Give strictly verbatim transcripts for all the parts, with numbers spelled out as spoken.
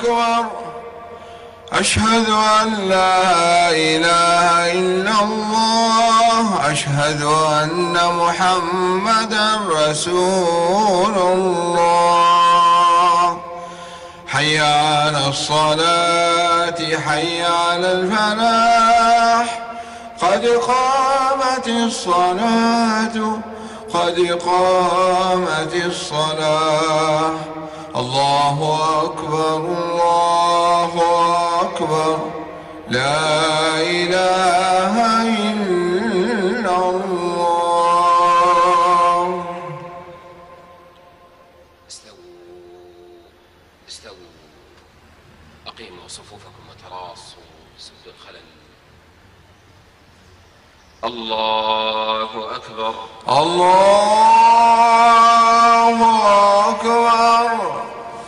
أكبر. أشهد أن لا إله إلا الله. أشهد أن محمدا رسول الله. حي على الصلاة حي على الفلاح. قد قامت الصلاة قد قامت الصلاة. الله أكبر الله أكبر. لا إله إلا الله. استووا استووا أقيموا صفوفكم وتراصوا سدوا الخلل. الله أكبر الله أكبر.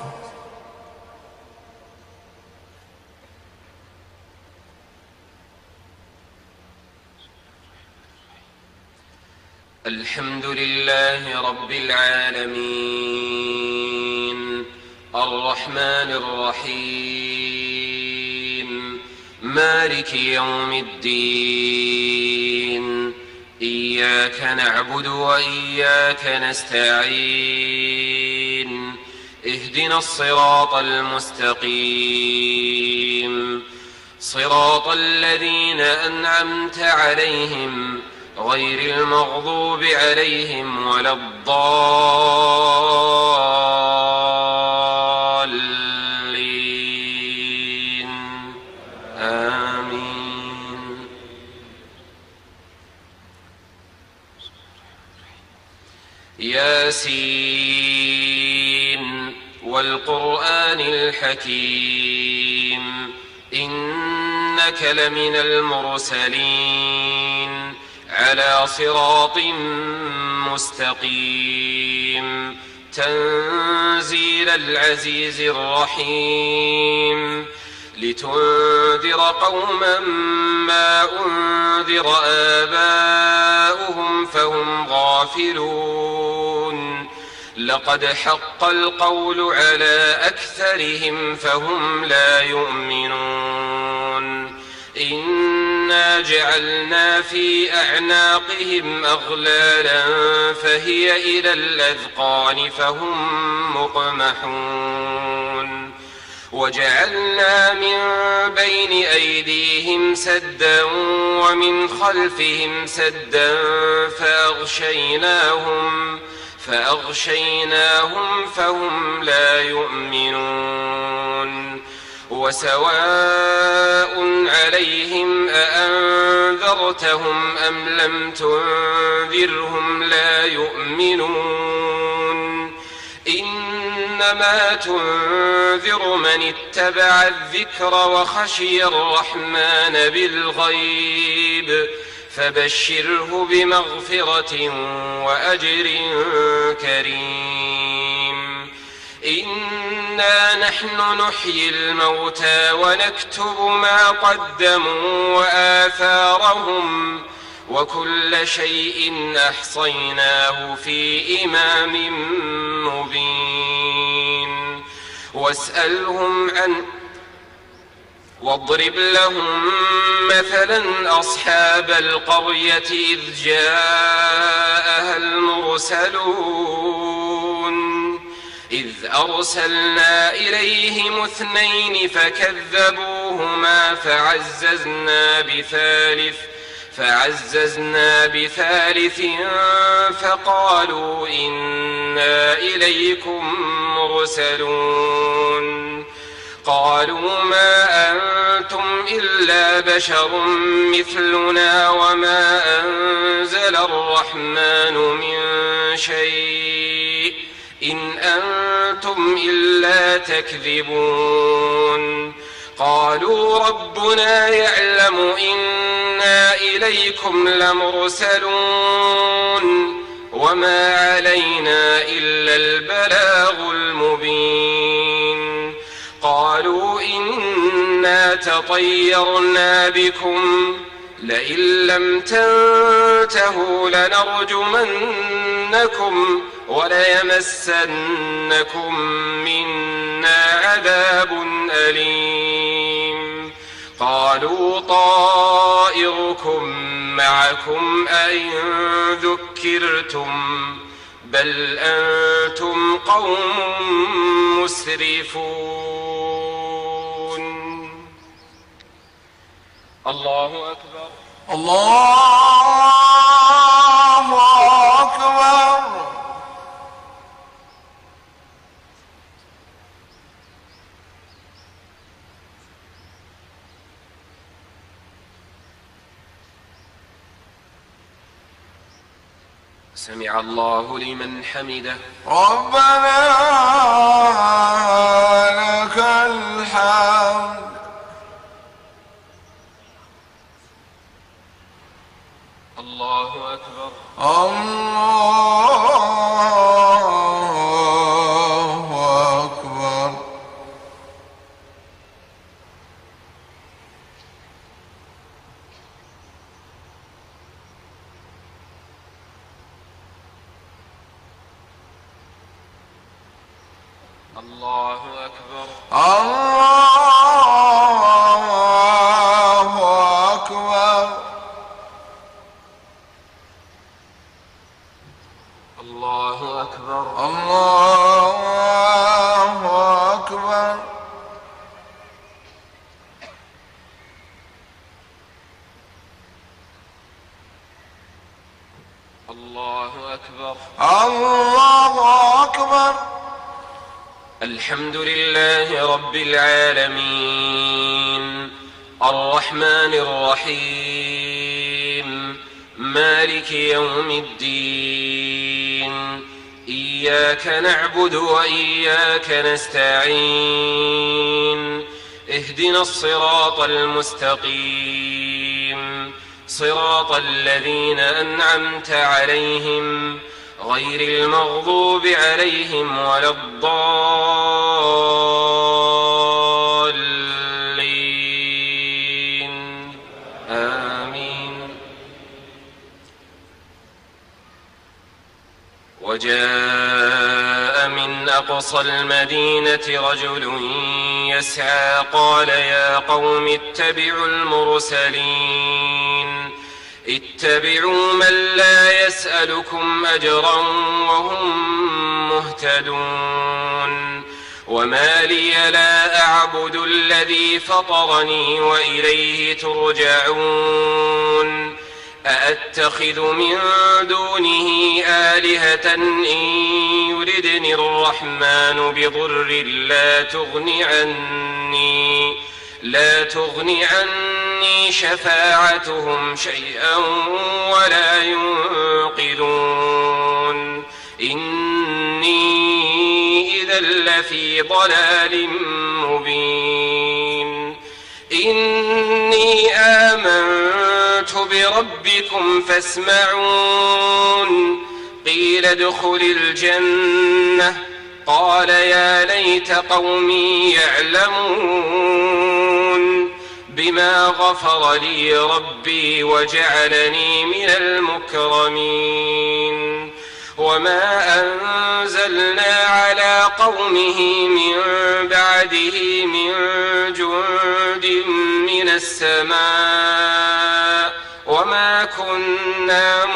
الحمد لله رب العالمين الرحمن الرحيم مالك يوم الدين. إياك نعبد وإياك نستعين. اهدنا الصراط المستقيم صراط الذين أنعمت عليهم غير المغضوب عليهم ولا الضالين. آمين. ياسين والقرآن الحكيم إنك لمن المرسلين على صراط مستقيم. تنزيل العزيز الرحيم لتنذر قوما ما أنذر آباؤهم فهم غافلون. لقد حق القول على أكثرهم فهم لا يؤمنون. إنا جعلنا في أعناقهم أغلالا فهي إلى الأذقان فهم مقمحون. وجعلنا من بين أيديهم سدا ومن خلفهم سدا فأغشيناهم فأغشيناهم فهم لا يؤمنون. وسواء عليهم أأنذرتهم أم لم تنذرهم لا يؤمنون. إنما تنذر من اتبع الذكر وخشي الرحمن بالغيب فبشره بمغفرة وأجر كريم. إنا نحن نحيي الموتى ونكتب ما قدموا وآثارهم وكل شيء أحصيناه في إمام مبين. واسألهم عن واضرب لهم مثلا أصحاب القرية إذ جاءها المرسلون إذ أرسلنا إليهم اثنين فكذبوهما فعززنا بثالث فعززنا بثالث فقالوا إنا إليكم مرسلون. قالوا ما أنتم إلا بشر مثلنا وما أنزل الرحمن من شيء إن أنتم إلا تكذبون. قالوا ربنا يعلم إنا إليكم لمرسلون وما علينا إلا البلاغ المبين. قالوا إنا تطيرنا بكم لئن لم تنتهوا لنرجمنكم وليمسنكم منا عذاب أليم. قالوا طائركم معكم أئن ذكرتم بل أنتم قوم مسرفون. الله أكبر. الله أكبر. سمع الله لمن حمده. ربنا لك الحمد. الله أكبر. الله أكبر. الله أكبر. الله أكبر. الله أكبر. الله أكبر. الله أكبر. الله أكبر. الحمد لله رب العالمين الرحمن الرحيم مالك يوم الدين. إياك نعبد وإياك نستعين. اهدنا الصراط المستقيم صراط الذين أنعمت عليهم غير المغضوب عليهم ولا الضالين. آمين. وجاء من أقصى المدينة رجل يسعى قال يا قوم اتبعوا المرسلين اتبعوا من لا يسألكم أجرا وهم مهتدون. وما لي لا أعبد الذي فطرني وإليه ترجعون. أأتخذ من دونه آلهة إن يردني الرحمن بضر لا تغن عني لا تغن عني شفاعتهم شيئا ولا ينقذون. إني إذا لفي ضلال مبين. إني آمنت بربكم فاسمعون. قيل ادخل الجنة قال يا ليت قومي يعلمون بما غفر لي ربي وجعلني من المكرمين. وما أنزلنا على قومه من بعده من جند من السماء وما كنا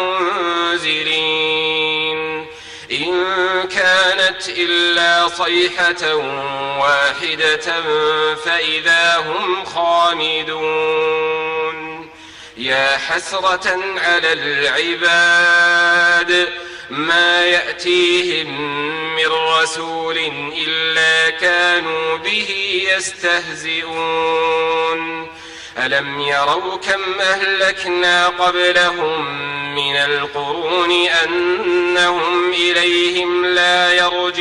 منزلين. إن كانت إلا صيحة واحدة فإذا هم خامدون. يا حسرة على العباد ما يأتيهم من رسول إلا كانوا به يستهزئون. ألم يروا كم أهلكنا قبلهم من القرون أنهم إليهم لا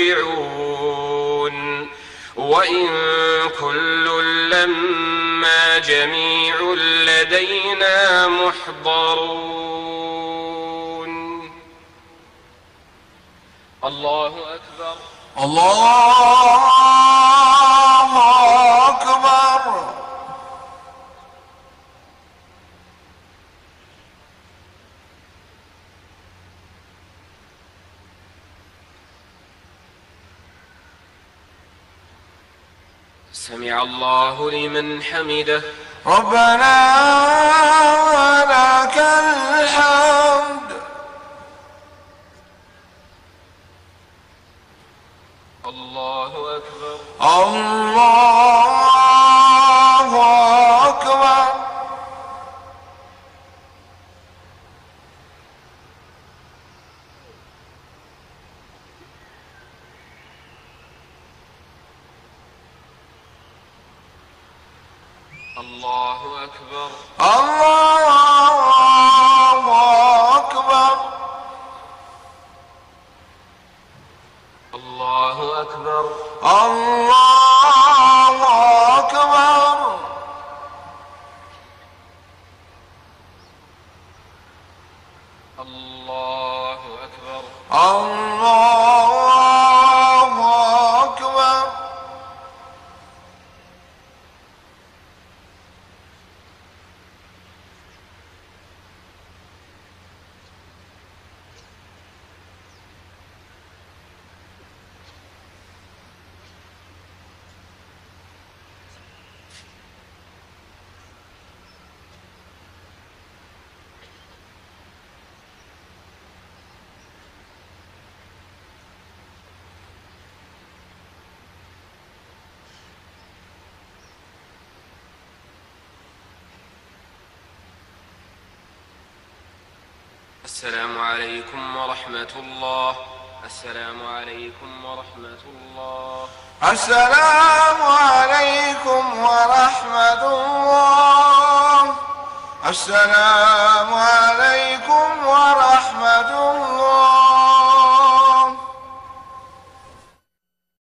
يرجعون. وإن كل لما جميع لدينا محضرون. الله أكبر. الله أكبر. سمع الله لمن حمده. ربنا ولك الحمد. الله أكبر. الله أكبر. الله أكبر. الله أكبر. الله أكبر. الله أكبر. الله أكبر. الله أكبر. السلام عليكم ورحمة الله. السلام عليكم ورحمة الله. السلام عليكم ورحمة الله. السلام عليكم ورحمة الله.